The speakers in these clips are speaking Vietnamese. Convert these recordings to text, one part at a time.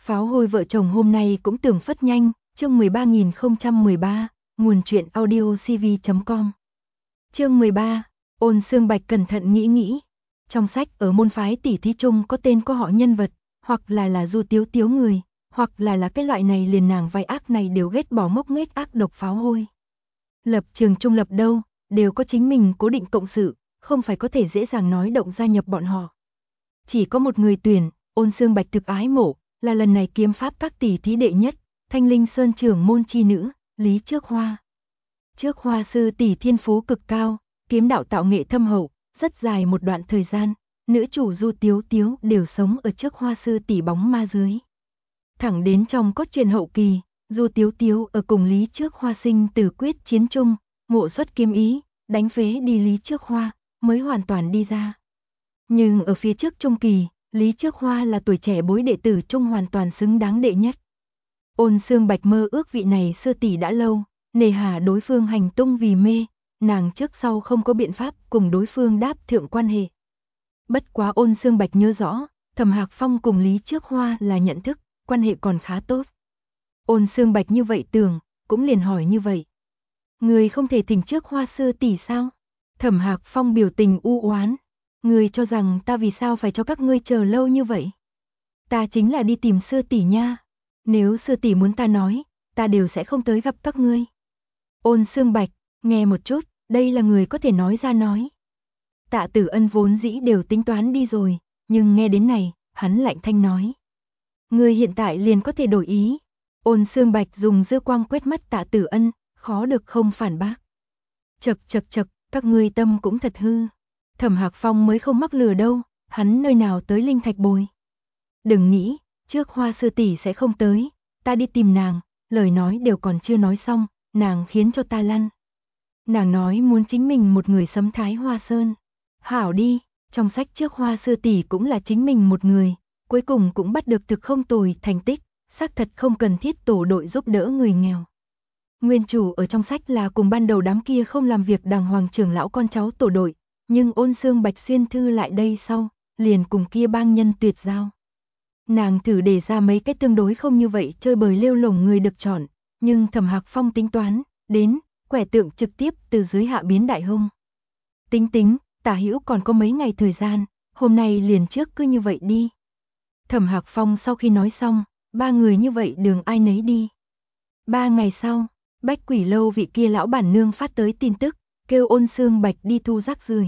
Pháo hôi vợ chồng hôm nay cũng tưởng phất nhanh, chương 13013, nguồn truyện audio cv.com. Chương 13, Ôn Xương Bạch cẩn thận nghĩ. Trong sách ở môn phái tỷ thí chung có tên có họ nhân vật, hoặc là Du Tiếu Tiếu người, hoặc là cái loại này liền nàng vai ác này đều ghét bỏ mốc nghếch ác độc pháo hôi. Lập trường trung lập đâu, đều có chính mình cố định cộng sự, không phải có thể dễ dàng nói động gia nhập bọn họ. Chỉ có một người tuyển, Ôn Xương Bạch thực ái mộ, là lần này kiếm pháp các tỷ thí đệ nhất, Thanh Linh Sơn trưởng môn chi nữ, Lý Trước Hoa. Trước Hoa sư tỷ thiên phú cực cao, kiếm đạo tạo nghệ thâm hậu, rất dài một đoạn thời gian, nữ chủ Du Tiếu Tiếu đều sống ở Trước Hoa sư tỷ bóng ma dưới. Thẳng đến trong cốt truyện hậu kỳ, Du Tiếu Tiếu ở cùng Lý Trước Hoa sinh tử quyết chiến chung, ngộ xuất kiếm ý, đánh phế đi Lý Trước Hoa, mới hoàn toàn đi ra. Nhưng ở phía trước trung kỳ, Lý Trước Hoa là tuổi trẻ bối đệ tử trung hoàn toàn xứng đáng đệ nhất. Ôn Xương Bạch mơ ước vị này sư tỷ đã lâu, nề hà đối phương hành tung vì mê, nàng trước sau không có biện pháp cùng đối phương đáp thượng quan hệ. Bất quá Ôn Xương Bạch nhớ rõ, Thẩm Hạc Phong cùng Lý Trước Hoa là nhận thức, quan hệ còn khá tốt. Ôn Xương Bạch như vậy tưởng, cũng liền hỏi như vậy. Người không thể thỉnh Trước Hoa sư tỷ sao? Thẩm Hạc Phong biểu tình u oán. Người cho rằng ta vì sao phải cho các ngươi chờ lâu như vậy? Ta chính là đi tìm sư tỷ nha. Nếu sư tỷ muốn ta nói, ta đều sẽ không tới gặp các ngươi. Ôn Xương Bạch, nghe một chút, đây là người có thể nói ra nói. Tạ Tử Ân vốn dĩ đều tính toán đi rồi, nhưng nghe đến này, hắn lạnh thanh nói. Ngươi hiện tại liền có thể đổi ý. Ôn Xương Bạch dùng dư quang quét mắt Tạ Tử Ân, khó được không phản bác. Chậc, các ngươi tâm cũng thật hư. Thẩm Hạc Phong mới không mắc lừa đâu, hắn nơi nào tới linh thạch bồi. Đừng nghĩ, Trước Hoa sư tỷ sẽ không tới, ta đi tìm nàng, lời nói đều còn chưa nói xong, nàng khiến cho ta lăn. Nàng nói muốn chính mình một người sấm Thái Hoa Sơn. Hảo đi, trong sách Trước Hoa sư tỷ cũng là chính mình một người, cuối cùng cũng bắt được thực không tồi thành tích, xác thật không cần thiết tổ đội giúp đỡ người nghèo. Nguyên chủ ở trong sách là cùng ban đầu đám kia không làm việc đàng hoàng trưởng lão con cháu tổ đội, nhưng Ôn Xương Bạch xuyên thư lại đây sau, liền cùng kia bang nhân tuyệt giao. Nàng thử đề ra mấy cái tương đối không như vậy chơi bời lêu lổng người được chọn, nhưng Thẩm Hạc Phong tính toán, đến, quẻ tượng trực tiếp từ dưới hạ biến đại hung. Tính, Tả Hữu còn có mấy ngày thời gian, hôm nay liền trước cứ như vậy đi. Thẩm Hạc Phong sau khi nói xong, ba người như vậy đường ai nấy đi. 3 ngày sau, Bách Quỷ Lâu vị kia lão bản nương phát tới tin tức, kêu Ôn Xương Bạch đi thu rác rưởi.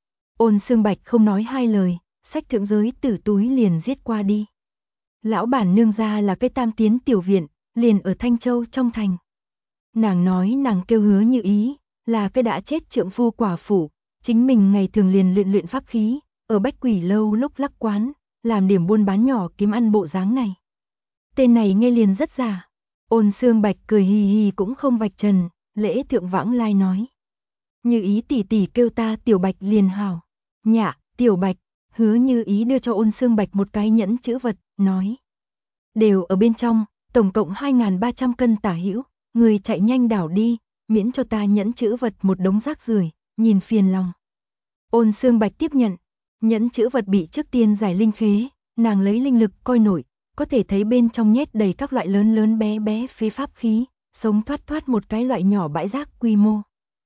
Ôn Xương Bạch không nói hai lời, xách thượng giới tử túi liền giết qua đi. Lão bản nương ra là cái tam tiến tiểu viện, liền ở Thanh Châu trong thành. Nàng nói nàng kêu Hứa Như Ý, là cái đã chết trượng phu quả phụ, chính mình ngày thường liền luyện pháp khí, ở Bách Quỷ Lâu lúc lắc quán, làm điểm buôn bán nhỏ kiếm ăn bộ dáng này. Tên này nghe liền rất giả. Ôn Xương Bạch cười hì hì cũng không vạch trần, lễ thượng vãng lai nói. Như Ý tỷ tỷ kêu ta Tiểu Bạch liền hảo. Nhạ, Tiểu Bạch, Hứa Như Ý đưa cho Ôn Xương Bạch một cái nhẫn chữ vật, nói. Đều ở bên trong, tổng cộng 2.300 cân tả hữu, người chạy nhanh đảo đi, miễn cho ta nhẫn chữ vật một đống rác rưởi, nhìn phiền lòng. Ôn Xương Bạch tiếp nhận, nhẫn chữ vật bị trước tiên giải linh khế, nàng lấy linh lực coi nổi, có thể thấy bên trong nhét đầy các loại lớn bé phế pháp khí, sống thoát một cái loại nhỏ bãi rác quy mô.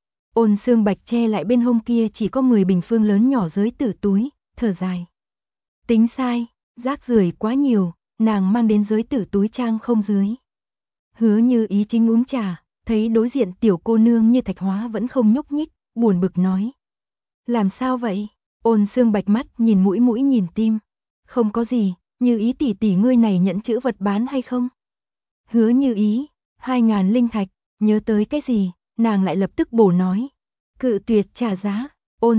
Ôn Xương Bạch che lại bên hông kia chỉ có 10 bình phương lớn nhỏ giới tử túi, thở dài. Tính sai, rác rưởi quá nhiều, nàng mang đến giới tử túi trang không dưới. Hứa Như Ý chính uống trà, thấy đối diện tiểu cô nương như thạch hóa vẫn không nhúc nhích, buồn bực nói. Làm sao vậy? Ôn Xương Bạch mắt nhìn mũi nhìn tim. Không có gì, Như Ý tỷ tỷ ngươi này nhẫn chữ vật bán hay không? Hứa Như Ý, 2.000 linh thạch, nhớ tới cái gì, nàng lại lập tức bổ nói. Cự tuyệt trả giá, Ôn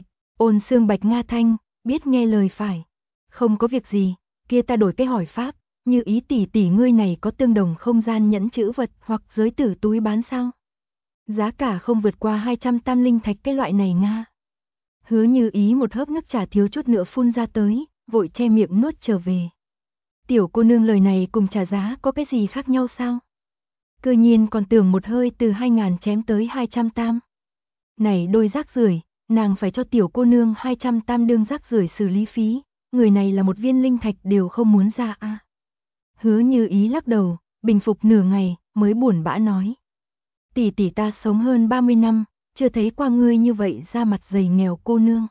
Xương Bạch nga thanh, biết nghe lời phải. Không có việc gì, kia ta đổi cái hỏi pháp, Như Ý tỷ tỷ ngươi này có tương đồng không gian nhẫn chữ vật hoặc giới tử túi bán sao? Giá cả không vượt qua 200 tam linh thạch cái loại này nga. Hứa Như Ý một hớp nước trà thiếu chút nữa phun ra tới, vội che miệng nuốt trở về. Tiểu cô nương lời này cùng trả giá có cái gì khác nhau sao? Cư nhiên còn tưởng một hơi từ 2.000 chém tới 200 tam. Này đôi rác rưởi, nàng phải cho tiểu cô nương 200 tam đương rác rưởi xử lý phí, người này là một viên linh thạch đều không muốn ra a. Hứa Như Ý lắc đầu, bình phục nửa ngày, mới buồn bã nói. Tỷ tỷ ta sống hơn 30 năm, chưa thấy qua ngươi như vậy da mặt dày nghèo cô nương.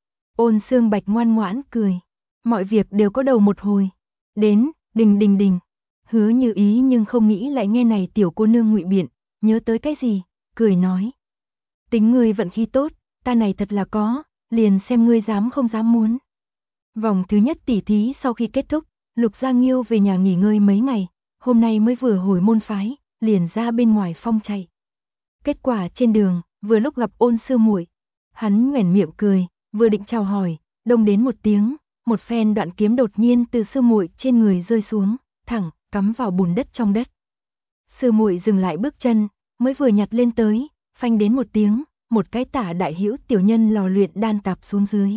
Ôn Xương Bạch ngoan ngoãn cười. Mọi việc đều có đầu một hồi. Đến, đình. Hứa Như Ý nhưng không nghĩ lại nghe này tiểu cô nương ngụy biện, nhớ tới cái gì, cười nói. Tính ngươi vận khí tốt, ta này thật là có, liền xem ngươi dám không dám muốn. Vòng thứ nhất tỉ thí sau khi kết thúc, Lục Gia Nghiêu về nhà nghỉ ngơi mấy ngày, hôm nay mới vừa hồi môn phái, liền ra bên ngoài phong chạy. Kết quả trên đường, vừa lúc gặp Ôn sư muội, hắn nhoẻn miệng cười, vừa định chào hỏi, đông đến một tiếng, một phen đoạn kiếm đột nhiên từ sư muội trên người rơi xuống, thẳng cắm vào bùn đất trong đất. Sư muội dừng lại bước chân, mới vừa nhặt lên tới, phanh đến một tiếng, một cái tả đại hữu tiểu nhân lò luyện đan tạp xuống dưới.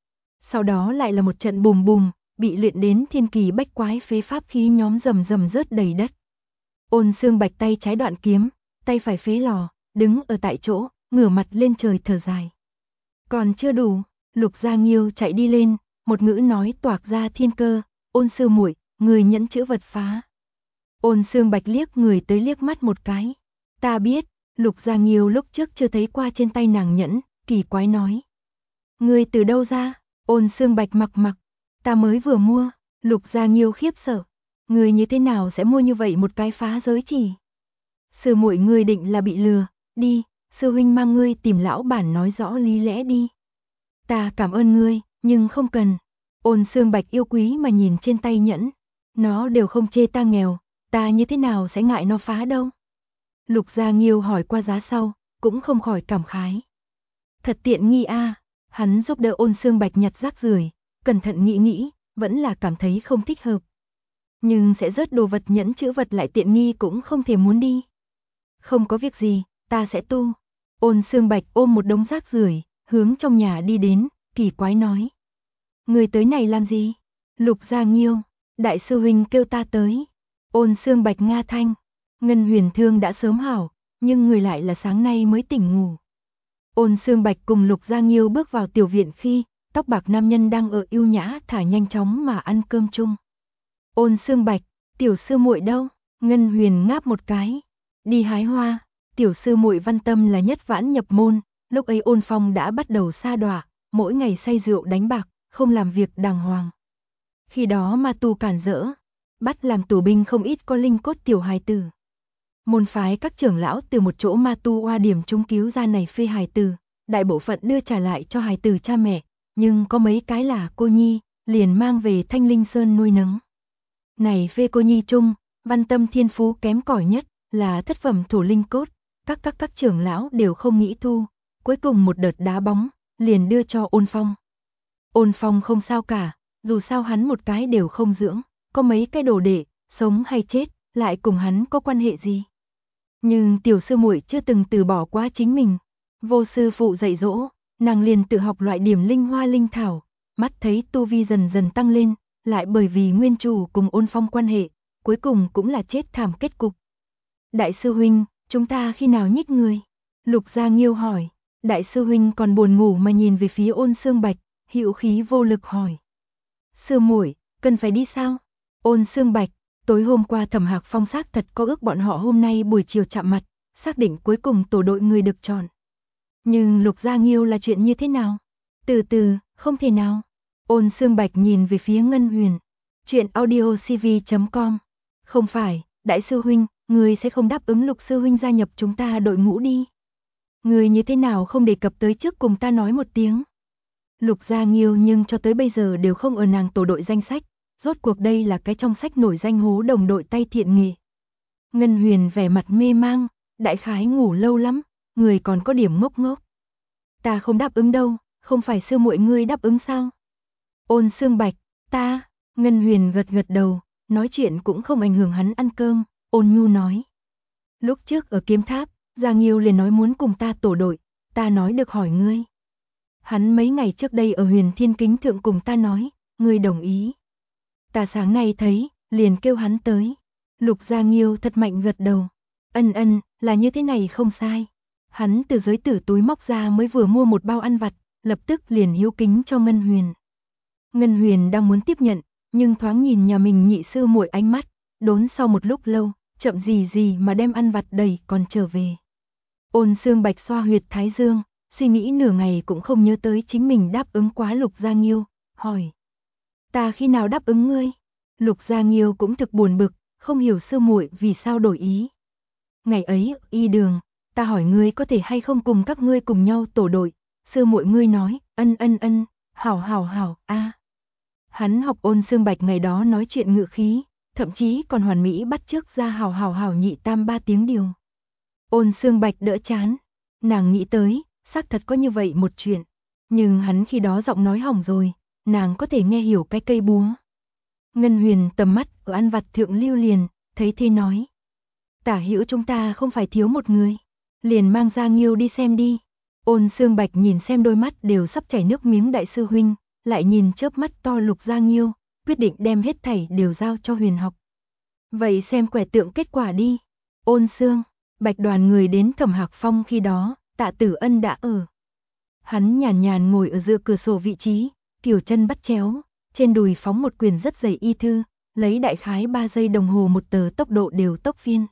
Sau đó lại là một trận bùm bùm, bị luyện đến thiên kỳ bách quái phế pháp khí nhóm rầm rầm rớt đầy đất. Ôn Xương Bạch tay trái đoạn kiếm, tay phải phế lò, đứng ở tại chỗ, ngửa mặt lên trời thở dài. Còn chưa đủ, Lục Gia Nghiêu chạy đi lên, một ngữ nói toạc ra thiên cơ, Ôn sư muội, người nhẫn chữ vật phá. Ôn Xương Bạch liếc người tới liếc mắt một cái. Ta biết, Lục Gia Nghiêu lúc trước chưa thấy qua trên tay nàng nhẫn, kỳ quái nói. Người từ đâu ra? Ôn Xương Bạch mặc, ta mới vừa mua. Lục Gia Nghiêu khiếp sợ. Người như thế nào sẽ mua như vậy một cái phá giới chỉ? Sư muội ngươi định là bị lừa, đi, sư huynh mang ngươi tìm lão bản nói rõ lý lẽ đi. Ta cảm ơn ngươi, nhưng không cần. Ôn Xương Bạch yêu quý mà nhìn trên tay nhẫn, nó đều không chê ta nghèo, ta như thế nào sẽ ngại nó phá đâu. Lục Gia Nghiêu hỏi qua giá sau, cũng không khỏi cảm khái. Thật tiện nghi a. Hắn giúp đỡ Ôn Xương Bạch nhặt rác rưởi, cẩn thận nghĩ, vẫn là cảm thấy không thích hợp. Nhưng sẽ rớt đồ vật nhẫn chữ vật lại tiện nghi cũng không thể muốn đi. Không có việc gì, ta sẽ tu. Ôn Xương Bạch ôm một đống rác rưởi, hướng trong nhà đi đến, kỳ quái nói. Người tới này làm gì? Lục Gia Nghiêu, đại sư huynh kêu ta tới. Ôn Xương Bạch nga thanh, Ngân Huyền thương đã sớm hảo, nhưng người lại là sáng nay mới tỉnh ngủ. Ôn Xương Bạch cùng Lục Gia Nghiêu bước vào tiểu viện khi, tóc bạc nam nhân đang ở ưu nhã thả nhanh chóng mà ăn cơm chung. Ôn Xương Bạch, tiểu sư muội đâu? Ngân Huyền ngáp một cái. Đi hái hoa, tiểu sư muội Văn Tâm là nhất vãn nhập môn, lúc ấy Ôn Phong đã bắt đầu sa đọa, mỗi ngày say rượu đánh bạc, không làm việc đàng hoàng. Khi đó ma tu cản rỡ, bắt làm tù binh không ít có linh cốt tiểu hài tử. Môn phái các trưởng lão từ một chỗ ma tu oa điểm chúng cứu ra này phê hài tử, đại bộ phận đưa trả lại cho hài tử cha mẹ, nhưng có mấy cái là cô nhi, liền mang về Thanh Linh Sơn nuôi nấng. Này phê cô nhi chung, Văn Tâm thiên phú kém cỏi nhất, là thất phẩm thủ linh cốt, các trưởng lão đều không nghĩ thu, cuối cùng một đợt đá bóng, liền đưa cho Ôn Phong. Ôn Phong không sao cả, dù sao hắn một cái đều không dưỡng, có mấy cái đồ đệ, sống hay chết, lại cùng hắn có quan hệ gì. Nhưng tiểu sư muội chưa từng từ bỏ quá chính mình, vô sư phụ dạy dỗ, nàng liền tự học loại điểm linh hoa linh thảo, mắt thấy tu vi dần dần tăng lên, lại bởi vì nguyên chủ cùng Ôn Phong quan hệ, cuối cùng cũng là chết thảm kết cục. Đại sư huynh, chúng ta khi nào nhích người? Lục Gia Nghiêu hỏi. Đại sư huynh còn buồn ngủ mà nhìn về phía Ôn Xương Bạch, hữu khí vô lực hỏi. Sư muội, cần phải đi sao? Ôn Xương Bạch, tối hôm qua Thẩm Hạc Phong xác thật có ước bọn họ hôm nay buổi chiều chạm mặt, xác định cuối cùng tổ đội người được chọn. Nhưng Lục Gia Nghiêu là chuyện như thế nào? Từ từ, không thể nào. Ôn Xương Bạch nhìn về phía Ngân Huyền. Chuyện audiocv.com. Không phải, đại sư huynh, người sẽ không đáp ứng Lục sư huynh gia nhập chúng ta đội ngũ đi. Người như thế nào không đề cập tới trước cùng ta nói một tiếng. Lục Gia Nghiêu nhưng cho tới bây giờ đều không ở nàng tổ đội danh sách, rốt cuộc đây là cái trong sách nổi danh hố đồng đội tay thiện nghề. Ngân Huyền vẻ mặt mê mang, đại khái ngủ lâu lắm, người còn có điểm ngốc ngốc. Ta không đáp ứng đâu, không phải sư muội ngươi đáp ứng sao? Ôn Xương Bạch, ta, Ngân Huyền gật đầu, nói chuyện cũng không ảnh hưởng hắn ăn cơm, ôn nhu nói. Lúc trước ở Kiếm Tháp, Gia Nghiêu liền nói muốn cùng ta tổ đội, ta nói được hỏi ngươi. Hắn mấy ngày trước đây ở Huyền Thiên Kính Thượng cùng ta nói, ngươi đồng ý. Ta sáng nay thấy, liền kêu hắn tới. Lục Gia Nghiêu thật mạnh gật đầu. Ân, là như thế này không sai. Hắn từ giới tử túi móc ra mới vừa mua một bao ăn vặt, lập tức liền hiếu kính cho Ngân Huyền. Ngân Huyền đang muốn tiếp nhận, nhưng thoáng nhìn nhà mình nhị sư muội ánh mắt, đốn sau một lúc lâu, chậm gì gì mà đem ăn vặt đầy còn trở về. Ôn Xương Bạch xoa huyệt thái dương, suy nghĩ nửa ngày cũng không nhớ tới chính mình đáp ứng quá Lục Gia Nghiêu, hỏi. Ta khi nào đáp ứng ngươi? Lục Gia Nghiêu cũng thực buồn bực, không hiểu sư muội vì sao đổi ý. Ngày ấy, y đường, ta hỏi ngươi có thể hay không cùng các ngươi cùng nhau tổ đội, sư muội ngươi nói, ân, hảo, Hắn học Ôn Xương Bạch ngày đó nói chuyện ngự khí, thậm chí còn hoàn mỹ bắt chước ra hảo nhị tam ba tiếng điều. Ôn Xương Bạch đỡ chán, nàng nghĩ tới, xác thật có như vậy một chuyện, nhưng hắn khi đó giọng nói hỏng rồi, nàng có thể nghe hiểu cái cây búa. Ngân Huyền tầm mắt ở ăn vặt thượng lưu liền, thấy thế nói. Tả hữu chúng ta không phải thiếu một người, liền mang Gia Nghiêu đi xem đi. Ôn Xương Bạch nhìn xem đôi mắt đều sắp chảy nước miếng đại sư huynh, lại nhìn chớp mắt to Lục Gia Nghiêu, quyết định đem hết thảy đều giao cho Huyền học. Vậy xem quẻ tượng kết quả đi. Ôn Xương Bạch đoàn người đến Thẩm Hạc Phong khi đó, Tạ Tử Ân đã ở. Hắn nhàn nhàn ngồi ở giữa cửa sổ vị trí, kiểu chân bắt chéo, trên đùi phóng một quyển rất dày y thư, lấy đại khái 3 giây đồng hồ một tờ tốc độ đều tốc viên.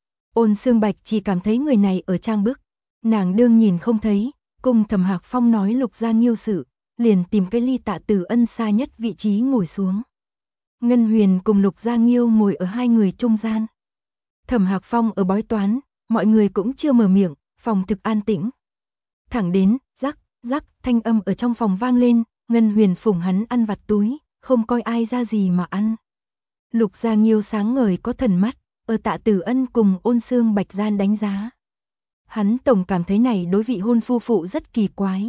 Ôn Xương Bạch chỉ cảm thấy người này ở trang bức, nàng đương nhìn không thấy, cùng Thẩm Hạc Phong nói Lục Gia Nghiêu sự, liền tìm cái ly Tạ Tử Ân xa nhất vị trí ngồi xuống. Ngân Huyền cùng Lục Gia Nghiêu ngồi ở hai người trung gian. Thẩm Hạc Phong ở bói toán, mọi người cũng chưa mở miệng, phòng thực an tĩnh. Thẳng đến, rắc, thanh âm ở trong phòng vang lên, Ngân Huyền phủng hắn ăn vặt túi, không coi ai ra gì mà ăn. Lục Gia Nghiêu sáng ngời có thần mắt, ở Tạ Tử Ân cùng Ôn Xương Bạch gian đánh giá. Hắn tổng cảm thấy này đối vị hôn phu phụ rất kỳ quái.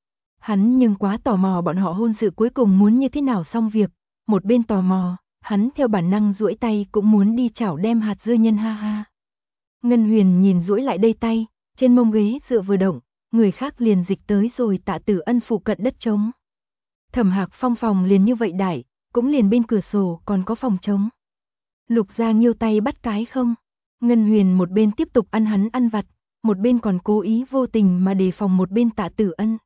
Hắn nhưng quá tò mò bọn họ hôn sự cuối cùng muốn như thế nào xong việc, một bên tò mò, hắn theo bản năng duỗi tay cũng muốn đi chảo đem hạt dưa nhân ha. Ngân Huyền nhìn duỗi lại đây tay, trên mông ghế dựa vừa động, người khác liền dịch tới rồi Tạ Tử Ân phụ cận đất trống. Thẩm Hạc Phong phòng liền như vậy đại, cũng liền bên cửa sổ còn có phòng trống. Lục Gia Nghiêu tay bắt cái không, Ngân Huyền một bên tiếp tục ăn hắn ăn vặt, một bên còn cố ý vô tình mà đề phòng một bên Tạ Tử Ân.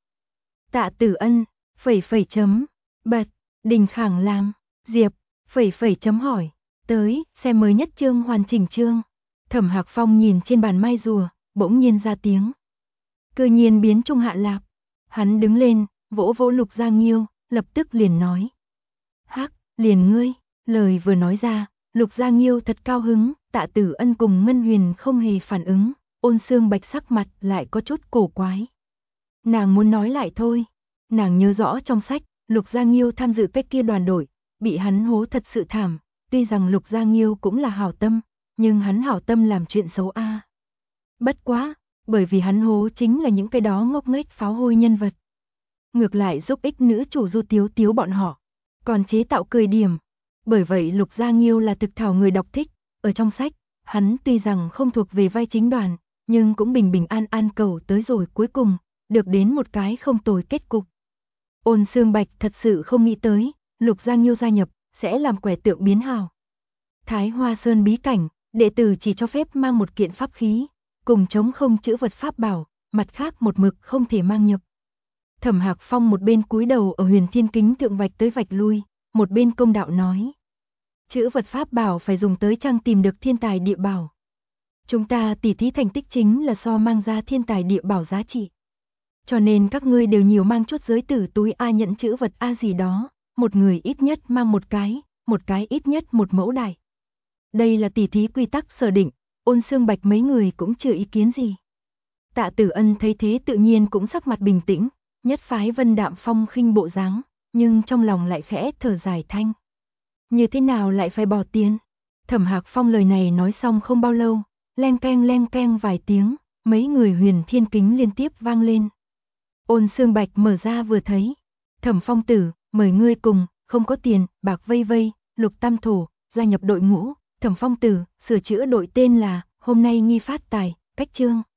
Tạ Tử Ân, phẩy chấm, bật, Đình Khảng làm, Diệp, phẩy chấm hỏi, tới, xem mới nhất chương hoàn chỉnh chương. Thẩm Hạc Phong nhìn trên bàn mai rùa, bỗng nhiên ra tiếng. Cơ nhiên biến trung hạ lạp. Hắn đứng lên, vỗ vỗ Lục Gia Nghiêu, lập tức liền nói. Hắc, liền ngươi, lời vừa nói ra, Lục Gia Nghiêu thật cao hứng, Tạ Tử Ân cùng Ngân Huyền không hề phản ứng, Ôn Xương Bạch sắc mặt lại có chút cổ quái. Nàng muốn nói lại thôi, nàng nhớ rõ trong sách, Lục Gia Nghiêu tham dự cái kia đoàn đội, bị hắn hố thật sự thảm, tuy rằng Lục Gia Nghiêu cũng là hảo tâm, nhưng hắn hảo tâm làm chuyện xấu a. Bất quá, bởi vì hắn hố chính là những cái đó ngốc nghếch pháo hôi nhân vật. Ngược lại giúp ích nữ chủ Du Tiếu Tiếu bọn họ, còn chế tạo cười điểm. Bởi vậy Lục Gia Nghiêu là thực thảo người đọc thích, ở trong sách, hắn tuy rằng không thuộc về vai chính đoàn, nhưng cũng bình an cầu tới rồi cuối cùng, được đến một cái không tồi kết cục. Ôn Xương Bạch thật sự không nghĩ tới, Lục Gia Nghiêu gia nhập, sẽ làm quẻ tượng biến hào. Thái Hoa Sơn bí cảnh, đệ tử chỉ cho phép mang một kiện pháp khí, cùng chống không chữ vật pháp bảo, mặt khác một mực không thể mang nhập. Thẩm Hạc Phong một bên cúi đầu ở Huyền Thiên Kính thượng vạch tới vạch lui, một bên công đạo nói. Chữ vật pháp bảo phải dùng tới trang tìm được thiên tài địa bảo. Chúng ta tỉ thí thành tích chính là so mang ra thiên tài địa bảo giá trị. Cho nên các ngươi đều nhiều mang chút giới tử túi A nhẫn chữ vật A gì đó, một người ít nhất mang một cái ít nhất một mẫu đại. Đây là tỉ thí quy tắc sở định, Ôn Xương Bạch mấy người cũng chưa ý kiến gì. Tạ Tử Ân thấy thế tự nhiên cũng sắc mặt bình tĩnh, nhất phái vân đạm phong khinh bộ dáng, nhưng trong lòng lại khẽ thở dài thanh. Như thế nào lại phải bỏ tiền? Thẩm Hạc Phong lời này nói xong không bao lâu, leng keng vài tiếng, mấy người Huyền Thiên Kính liên tiếp vang lên. Ôn Xương Bạch mở ra vừa thấy, Thẩm Phong tử, mời ngươi cùng, không có tiền, bạc vây, Lục Tam Thổ, gia nhập đội ngũ, Thẩm Phong tử, sửa chữa đội tên là, hôm nay nghi phát tài, cách chương.